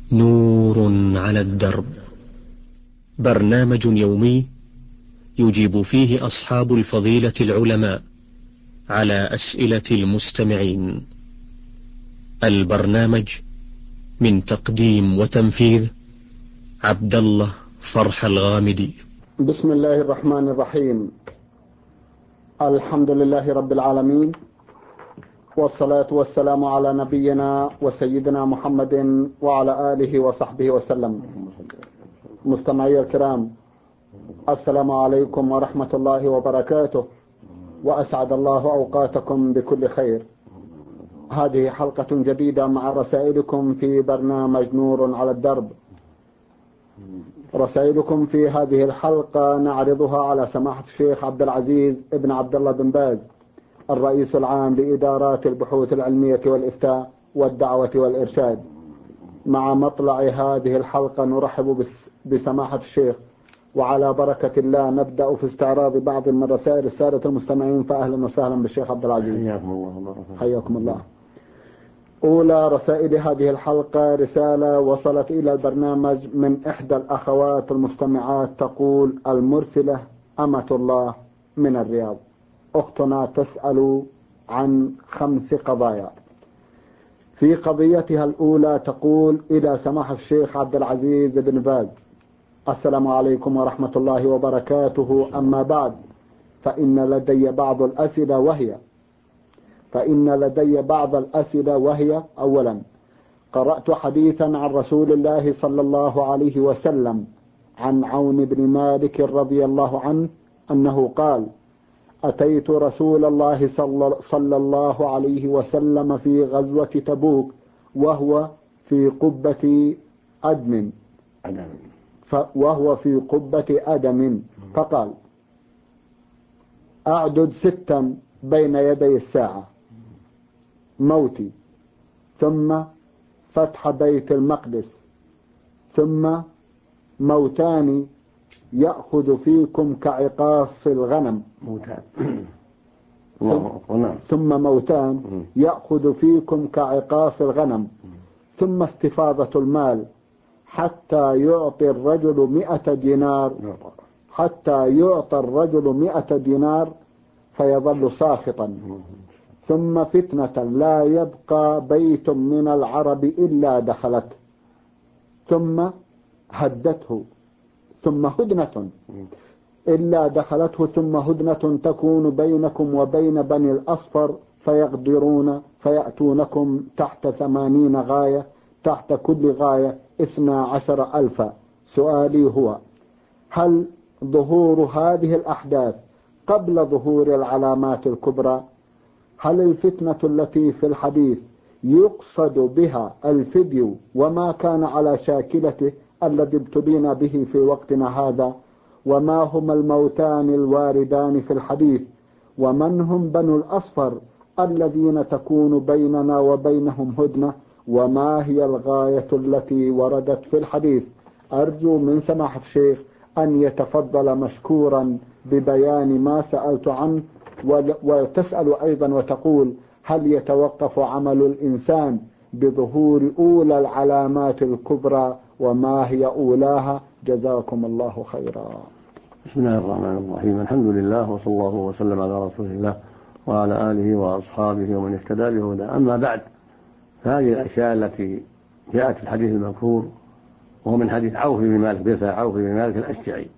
نور على الدرب، برنامج يومي يجيب فيه أصحاب الفضيلة العلماء على أسئلة المستمعين. البرنامج من تقديم وتنفيذ عبد الله فرح الغامدي. بسم الله الرحمن الرحيم. الحمد لله رب العالمين، والصلاة والسلام على نبينا وسيدنا محمد وعلى آله وصحبه وسلم. مستمعي الكرام، السلام عليكم ورحمة الله وبركاته، وأسعد الله أوقاتكم بكل خير. هذه حلقة جديدة مع رسائلكم في برنامج نور على الدرب. رسائلكم في هذه الحلقة نعرضها على سماحة الشيخ عبد العزيز ابن عبد الله بن باز، الرئيس العام لإدارات البحوث العلمية والإفتاء والدعوة والإرشاد. مع مطلع هذه الحلقة نرحب بسماحة الشيخ، وعلى بركة الله نبدأ في استعراض بعض من رسائل السادة المستمعين. فأهلا وسهلا بالشيخ عبد العزيز. حياكم الله. حياكم الله. أولى رسائل هذه الحلقة رسالة وصلت إلى البرنامج من إحدى الأخوات المستمعات، تقول: المرسلة أمة الله من الرياض. أختنا تسأل عن 5 قضايا. في قضيتها الأولى تقول: إلى سماحة الشيخ عبد العزيز بن باز، السلام عليكم ورحمة الله وبركاته. أما بعد، فإن لدي بعض الأسئلة وهي: أولا، قرأت حديثا عن رسول الله صلى الله عليه وسلم عن عون بن مالك رضي الله عنه أنه قال: أتيت رسول الله صلى الله عليه وسلم في غزوة تبوك وهو في قبة أدم فقال: أعدد 6 بين يدي الساعة: موتي، ثم فتح بيت المقدس، ثم موتان يأخذ فيكم كعقاص الغنم، ثم موتان يأخذ فيكم كعقاص الغنم، ثم استفاضة المال حتى يعطي الرجل 100 دينار فيظل ساخطا، ثم فتنة لا يبقى بيت من العرب إلا دخلت، ثم هدته، ثم هدنة إلا دخلته، ثم هدنة تكون بينكم وبين بني الأصفر فيغدرون فيأتونكم تحت 80 غاية، تحت كل غاية 12,000. سؤالي هو: هل ظهور هذه الأحداث قبل ظهور العلامات الكبرى؟ هل الفتنة التي في الحديث يقصد بها الفدي وما كان على شاكلته الذي ابتلينا به في وقتنا هذا؟ وما هما الموتان الواردان في الحديث؟ ومن هم بنو الأصفر الذين تكون بيننا وبينهم هدنة؟ وما هي الغاية التي وردت في الحديث؟ أرجو من سماحة الشيخ أن يتفضل مشكورا ببيان ما سألت عنه. وتسأل أيضا وتقول: هل يتوقف عمل الإنسان بظهور أولى العلامات الكبرى؟ وما هي أولاها؟ جزاكم الله خيرا. بسم الله الرحمن الرحيم. الحمد لله، وصلى الله وسلم على رسول الله وعلى آله وأصحابه ومن اهتدى بهداه. أما بعد، فهذه الأشياء التي جاءت في الحديث المذكور، وهو من حديث عوف بن مالك بن مالك الأشجعي،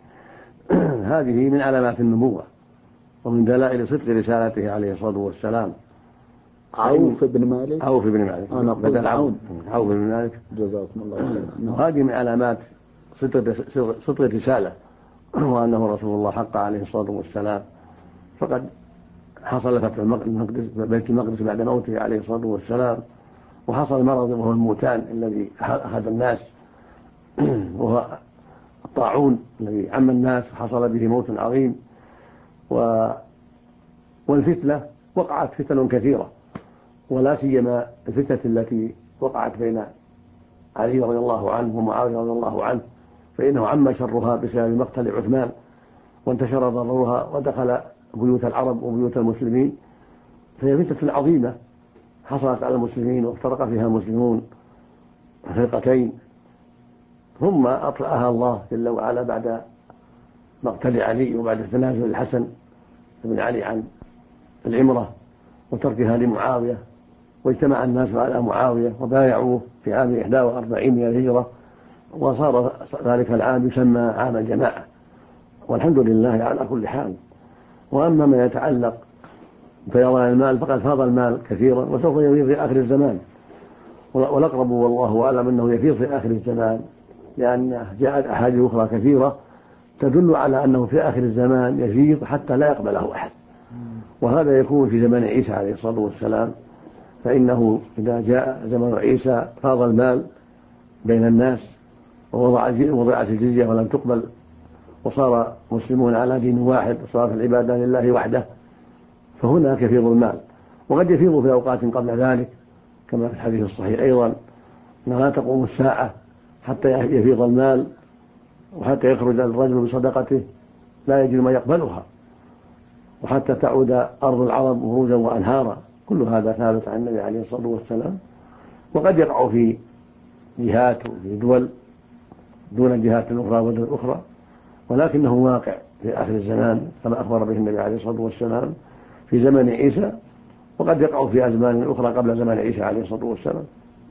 هذه من علامات النبوة ومن دلائل صدق رسالته عليه الصلاة والسلام. عوف بن مالك. أنا قلت عوف بن مالك. جزاكم الله خيرا. وهذه من علامات صدق الرسالة، وأنه رسول الله حق عليه الصلاة والسلام. فقد حصل فتح بيت المقدس بعد موته عليه الصلاة والسلام، وحصل مرض وهو الموتان الذي أخذ الناس، وهو الطاعون الذي عم الناس وحصل به موت عظيم. والفتنة وقعت فتن كثيرة، ولا سيما الفتنة التي وقعت بين علي رضي الله عنه ومعاوية رضي الله عنه، فإنه عم شرها بسبب مقتل عثمان، وانتشر ضررها ودخل بيوت العرب وبيوت المسلمين. فهي فتنة عظيمة حصلت على المسلمين، وافترق فيها المسلمون فرقتين، ثم أطلقها الله جل وعلا بعد مقتل علي وبعد تنازل الحسن بن علي عن العمرة وتركها لمعاوية، واجتمع الناس على معاوية وبايعوه في عام 41 من الهجرة، وصار ذلك العام يسمى عام الجماعة، والحمد لله على كل حال. وأما ما يتعلق بفيضان المال فقد فاض المال كثيرا وسوف يفيض في آخر الزمان، والأقرب والله أعلم أنه يفيض في آخر الزمان، لأن جاءت أحاديث أخرى كثيرة تدل على أنه في آخر الزمان يفيض حتى لا يقبله أحد، وهذا يكون في زمن عيسى عليه الصلاة والسلام، فإنه إذا جاء زمن عيسى فاض المال بين الناس ووضعت الجزية ولم تقبل، وصار مسلمون على دين واحد وصارت العبادة لله وحده، فهناك يفيض المال. وقد يفيض في أوقات قبل ذلك كما في الحديث الصحيح أيضا أنها لا تقوم الساعة حتى يفيض المال وحتى يخرج الرجل بصدقته لا يجد ما يقبلها، وحتى تعود أرض العرب خروجا وأنهارا. كل هذا ثابت عن النبي عليه الصلاة والسلام، وقد يقع في جهات وفي دول دون الجهات الأخرى ودول الأخرى، ولكنه واقع في آخر الزمان كما أخبر به النبي عليه الصلاة والسلام في زمن عيسى، وقد يقع في أزمان أخرى قبل زمن عيسى عليه الصلاة والسلام.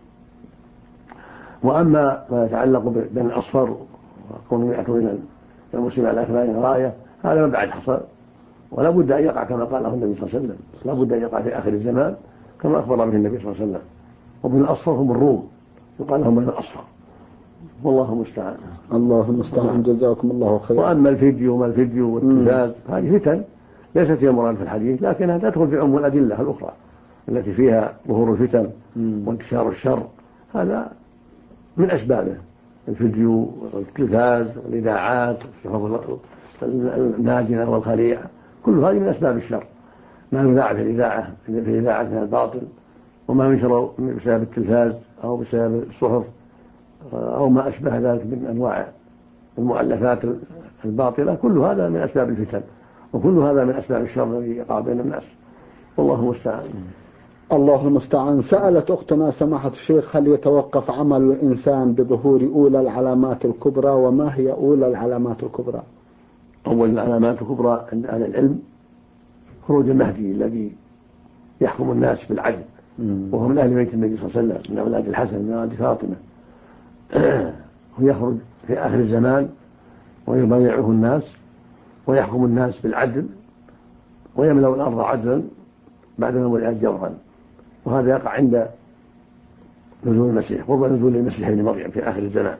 وأما ما يتعلق بين الأصفر وكون يكون المسلم على أكمال راية، هذا من بعد حصل، ولا بد أن يقع كما قاله النبي صلى الله عليه وسلم، لا بد أن يقع في آخر الزمان كما أخبر به النبي صلى الله عليه وسلم. ومن الأصفر هم الروم، يقال لهم من الأصفر، والله المستعان. الله المستعان، جزاكم الله خيرا. وأما الفيديو وما الفيديو والتلفاز هذه فتن ليست هي المراد في الحديث، لكنها تدخل في عموم الأدلة الأخرى التي فيها ظهور الفتن وانتشار الشر، هذا من أسبابه. الفيديو والتلفاز والإذاعات والصحف الناجنة والخليعة كل هذه من أسباب الشر، ما يذاع في الإذاعة من الباطل، وما ينشر بسبب التلفاز أو بسبب الصحف أو ما أشبه ذلك من أنواع المؤلفات الباطلة، كل هذا من أسباب الفتن، وكل هذا من أسباب الشر الذي يقع بين الناس، والله المستعان. الله المستعان. سألت أختنا سماحة الشيخ: هل يتوقف عمل الإنسان بظهور أولى العلامات الكبرى؟ وما هي أولى العلامات الكبرى؟ أول العلامات الكبرى عند أهل العلم خروج المهدي الذي يحكم الناس بالعدل، وهو من أهل بيت النبي صلى الله عليه وسلم من أولاد الحسن من أولاد فاطمة، ويخرج في آخر الزمان ويبايعه الناس ويحكم الناس بالعدل ويملأ الأرض عدلا بعد مولئها جورا، وهذا يقع عند نزول المسيح، قرب نزول المسيح ابن مريم في آخر الزمان،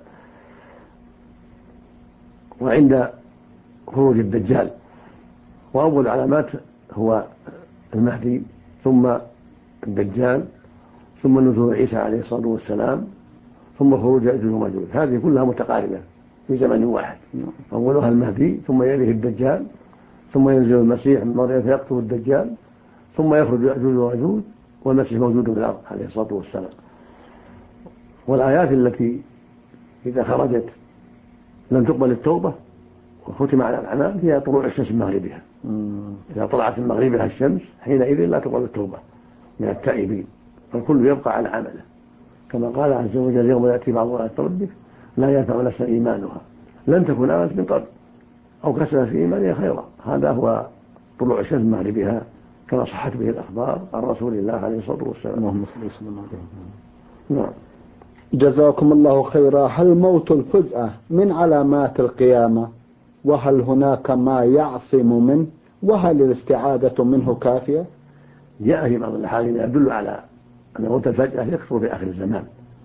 وعند خروج الدجال. وأول العلامات هو المهدي ثم الدجال ثم نزول عيسى عليه الصلاة والسلام ثم خروج يأجوج ومأجوج، هذه كلها متقاربة في زمن واحد. أولها المهدي ثم يليه الدجال ثم ينزل المسيح من مريم فيقتل الدجال ثم يخرج يأجوج ومأجوج والمسيح موجود في الأرض عليه الصلاة والسلام. والآيات التي إذا خرجت لم تقبل التوبة وختم على الأعمال هي طلوع الشمس من مغربها، إذا طلعت من مغربها الشمس حينئذ لا تقبل التوبة من التائبين، فالكل يبقى على عمله، كما قال عز وجل: اليوم يأتي بعض آيات ربك لا ينفع نفسا إيمانها لم تكن آمنت من قبل أو كسبت في إيمانها خيرا. هذا هو طلوع الشمس من مغربها كما صحت به الأخبار عن رسول الله عليه الصلاة والسلام. اللهم صل وسلم عليه. نعم. جزاكم الله خيرا. هل موت الفجأة من علامات القيامة؟ وهل هناك ما يعصم منه؟ وهل الاستعادة منه كافية؟ جاء في بعض الأحاديث يدل على أن موت الفجأة يكثر في آخر الزمان،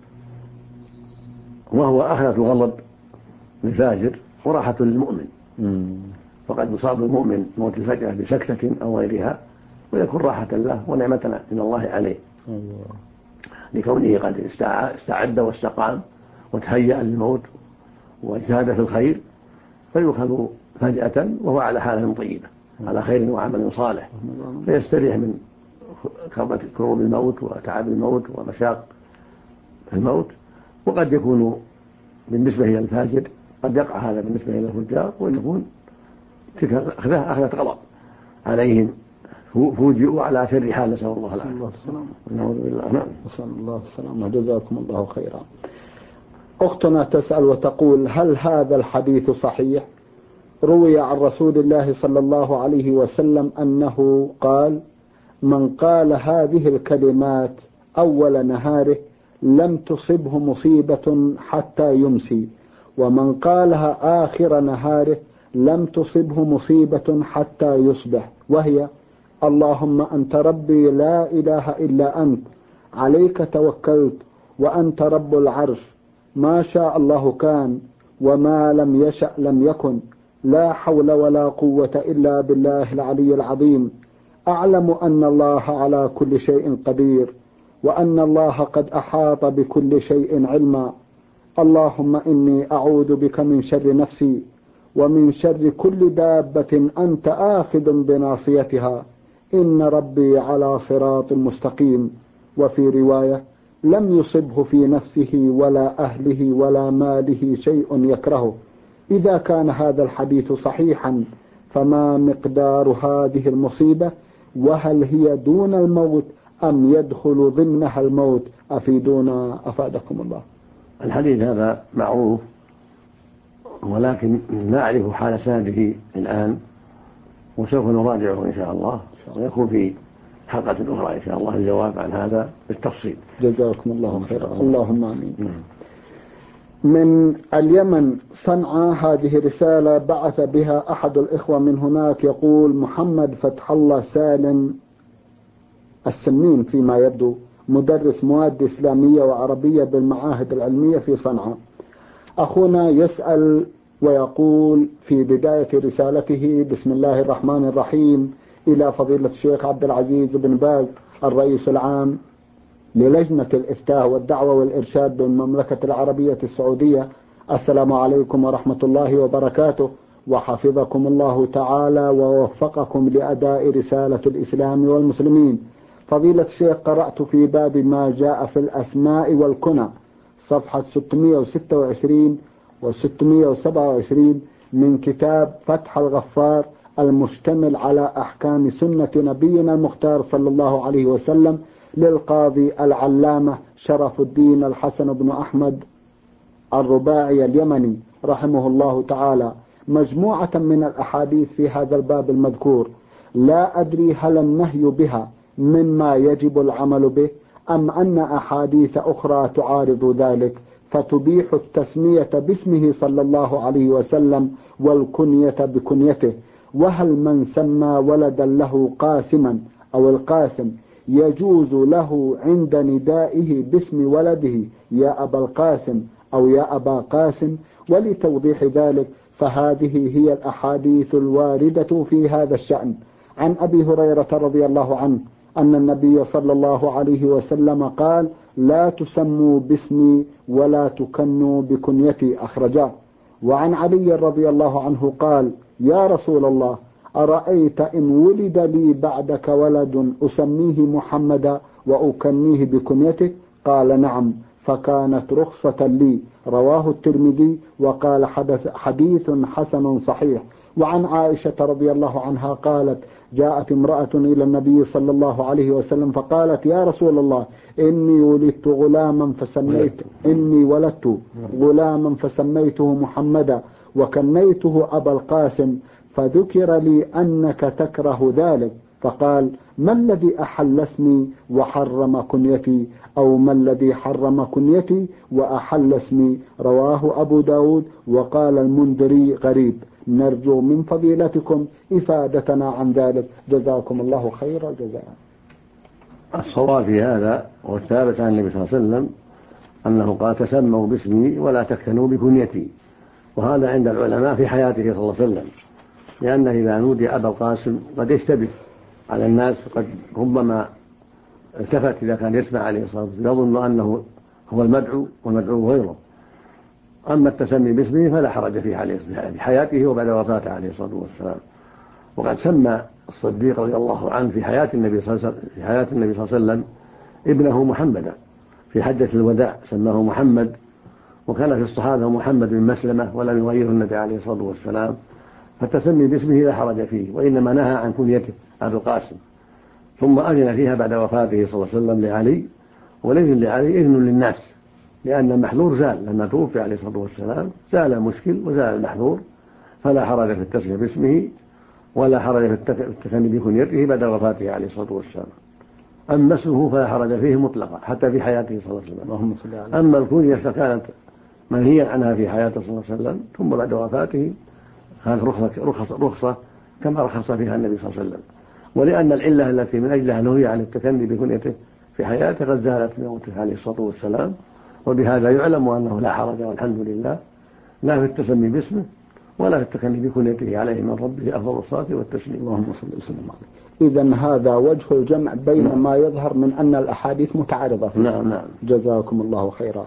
وهو آخرة الغضب للفاجر وراحة للمؤمن، فقد يصاب المؤمن موت الفجأة بسكتة أو غيرها ويكون راحة له ونعمة من الله عليه، لكونه قد استعد واستقام وتهيأ للموت واجتهد في الخير، فيؤخذ فجأة وهو على حالة طيبة على خير وعمل صالح، فيستريح من كروب الموت وتعب الموت ومشاق الموت. وقد يكون بالنسبة إلى الفاجر قد يقع هذا بالنسبة إلى الفجار، ويكون تلك أخذة غضب عليهم فوجئوا على شر حال، نسأل الله العافية. الله السلامة. نعوذ بالله. نعم. نسأل الله السلامة. جزاكم الله خيرا. أختنا تسأل وتقول: هل هذا الحديث صحيح؟ روي عن رسول الله صلى الله عليه وسلم أنه قال: من قال هذه الكلمات أول نهاره لم تصبه مصيبة حتى يمسي، ومن قالها آخر نهاره لم تصبه مصيبة حتى يصبح، وهي: اللهم أنت ربي لا إله إلا أنت، عليك توكلت، وأنت رب العرش، ما شاء الله كان، وما لم يشأ لم يكن، لا حول ولا قوة إلا بالله العلي العظيم. أعلم أن الله على كل شيء قدير، وأن الله قد أحاط بكل شيء علما. اللهم إني أعوذ بك من شر نفسي، ومن شر كل دابة أنت آخذ بناصيتها، إن ربي على صراط مستقيم. وفي رواية: لم يصبه في نفسه ولا أهله ولا ماله شيء يكرهه. إذا كان هذا الحديث صحيحا فما مقدار هذه المصيبة؟ وهل هي دون الموت أم يدخل ضمنها الموت؟ أفيدونا أفادكم الله. الحديث هذا معروف، ولكن لا أعرف حال سنده الآن، وسوف نراجعه إن شاء الله، ويكون في حلقة أخرى إن شاء الله الجواب عن هذا بالتفصيل. جزاكم الله خيرا. اللهم آمين. من اليمن صنعاء، هذه رسالة بعث بها أحد الإخوة من هناك، يقول: محمد فتح الله سالم السمين فيما يبدو، مدرس مواد إسلامية وعربية بالمعاهد العلمية في صنعاء. أخونا يسأل ويقول في بداية رسالته: بسم الله الرحمن الرحيم، إلى فضيلة الشيخ عبد العزيز بن باز الرئيس العام للجنة الإفتاء والدعوة والإرشاد بالمملكة العربية السعودية، السلام عليكم ورحمة الله وبركاته، وحفظكم الله تعالى ووفقكم لأداء رسالة الإسلام والمسلمين. فضيلة الشيخ، قرأت في باب ما جاء في الأسماء والكنى صفحة 626 و 627 من كتاب فتح الغفار، المشتمل على أحكام سنة نبينا المختار صلى الله عليه وسلم للقاضي العلامة شرف الدين الحسن بن أحمد الرباعي اليمني رحمه الله تعالى، مجموعة من الأحاديث في هذا الباب المذكور. لا أدري هل النهي بها مما يجب العمل به، أم أن أحاديث أخرى تعارض ذلك فتبيح التسمية باسمه صلى الله عليه وسلم والكنية بكنيته. وهل من سمى ولدا له قاسما أو القاسم يجوز له عند ندائه باسم ولده يا أبا القاسم أو يا أبا قاسم؟ ولتوضيح ذلك فهذه هي الأحاديث الواردة في هذا الشأن. عن أبي هريرة رضي الله عنه أن النبي صلى الله عليه وسلم قال: لا تسموا باسمي ولا تكنوا بكنيتي، أخرجاه. وعن علي رضي الله عنه قال: يا رسول الله، أرأيت إن ولد لي بعدك ولد أسميه محمدا وأكنيه بكنيتك؟ قال: نعم، فكانت رخصة لي. رواه الترمذي وقال: حديث حسن صحيح. وعن عائشة رضي الله عنها قالت: جاءت امرأة إلى النبي صلى الله عليه وسلم فقالت: يا رسول الله، إني ولدت غلاما فسميته محمدا وكنيته أبا القاسم، فذكر لي أنك تكره ذلك، فقال: ما الذي أحل اسمي وحرم كنيتي؟ أو ما الذي حرم كنيتي وأحل اسمي؟ رواه أبو داود. وقال المنذري: غريب. نرجو من فضيلتكم إفادتنا عن ذلك، جزاكم الله خير الجزاء. الصواب في هذا والثابت عن النبي صلى الله عليه وسلم أنه قال: تسموا باسمي ولا تكتنوا بكنيتي. وهذا عند العلماء في حياته صلى الله عليه وسلم، لأنه إذا نودي أبا القاسم قد يشتبه على الناس، قد ربما التفت إذا كان يسمع عليه الصلاة والسلام يظن أنه هو المدعو والمدعو غيره. أما التسمي باسمه فلا حرج فيه عليه في حياته وبعد وفاته عليه الصلاة والسلام. وقد سمى الصديق رضي الله عنه في حياة النبي صلى الله عليه وسلم ابنه محمدا في حجة الوداع، سماه محمد. وكان في الصحابة محمد بن مسلمة ولم يغيره النبي عليه الصلاة والسلام، فالتسمي باسمه لا حرج فيه، وإنما نهى عن كنيته أبي القاسم. ثم أذن فيها بعد وفاته صلى الله عليه وسلم لعلي، وليس لعلي إذن للناس لأن المحذور زال لما توفي عليه الصلاة والسلام، زال المشكل وزال المحذور، فلا حرج في التسمية باسمه ولا حرج في التكني بكنيته بعد وفاته عليه الصلاة والسلام. أما اسمه فلا حرج فيه مطلقا حتى في حياته صلى الله عليه وسلم. أما الكنية فكانت منهيا عنها في حياته صلى الله عليه وسلم، ثم بعد وفاته كانت رخصة كما رخص فيها النبي صلى الله عليه وسلم. ولأن العلة التي من أجلها نهي عن التكني بكنيته في حياته قد زالت من موته عليه الصلاة والسلام، وبهذا يعلم أنه لا حرج والحمد لله لا في التسمي باسمه ولا في التكني بكنيته عليه من ربه أفضل الصلاة والتسليم. اللهم صل وسلم عليه. إذن هذا وجه الجمع بين نعم. ما يظهر من أن الأحاديث متعارضة فيه. نعم. جزاكم الله خيرا.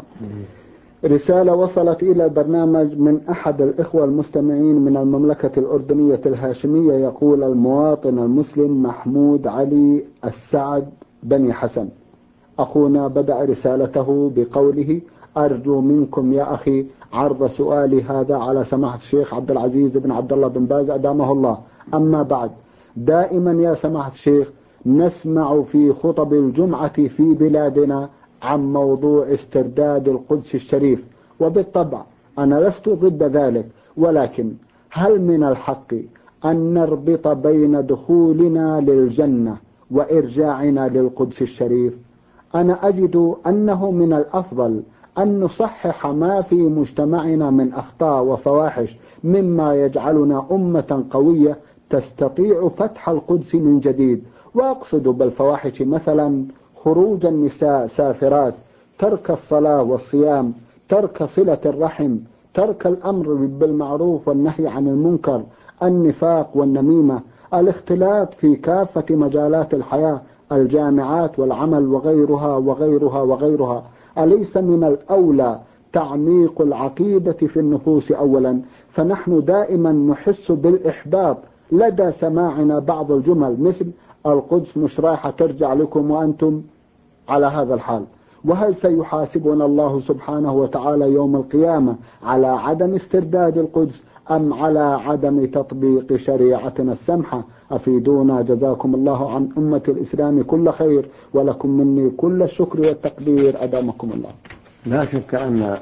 رسالة وصلت إلى البرنامج من أحد الإخوة المستمعين من المملكة الأردنية الهاشمية، يقول المواطن المسلم محمود علي السعد بني حسن. أخونا بدأ رسالته بقوله: أرجو منكم يا أخي عرض سؤالي هذا على سماحة الشيخ عبد العزيز بن عبد الله بن باز أدامه الله. أما بعد، دائما يا سماحة الشيخ نسمع في خطب الجمعة في بلادنا عن موضوع استرداد القدس الشريف، وبالطبع أنا لست ضد ذلك، ولكن هل من الحق أن نربط بين دخولنا للجنة وإرجاعنا للقدس الشريف؟ أنا أجد أنه من الأفضل أن نصحح ما في مجتمعنا من أخطاء وفواحش مما يجعلنا أمة قوية تستطيع فتح القدس من جديد. وأقصد بالفواحش مثلا خروج النساء سافرات، ترك الصلاة والصيام، ترك صلة الرحم، ترك الأمر بالمعروف والنهي عن المنكر، النفاق والنميمة، الاختلاط في كافة مجالات الحياة، الجامعات والعمل وغيرها وغيرها وغيرها. أليس من الأولى تعميق العقيدة في النفوس أولا؟ فنحن دائما نحس بالإحباط لدى سماعنا بعض الجمل مثل: القدس مش رايحة ترجع لكم وأنتم على هذا الحال. وهل سيحاسبنا الله سبحانه وتعالى يوم القيامة على عدم استرداد القدس أم على عدم تطبيق شريعتنا السمحة؟ أفيدونا جزاكم الله عن أمة الإسلام كل خير، ولكم مني كل الشكر والتقدير أدامكم الله. لا شك أن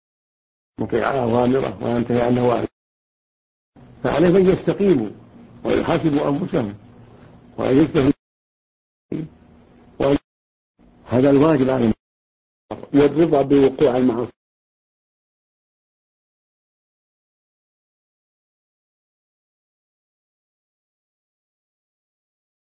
مطيع أوامره وينتهي عن نواهيه، فعليه أن يستقيموا ويحاسبوا أنفسهم وأن يجتهدوا، هذا الواجب عليهم، والرضا بوقوع المعاصي.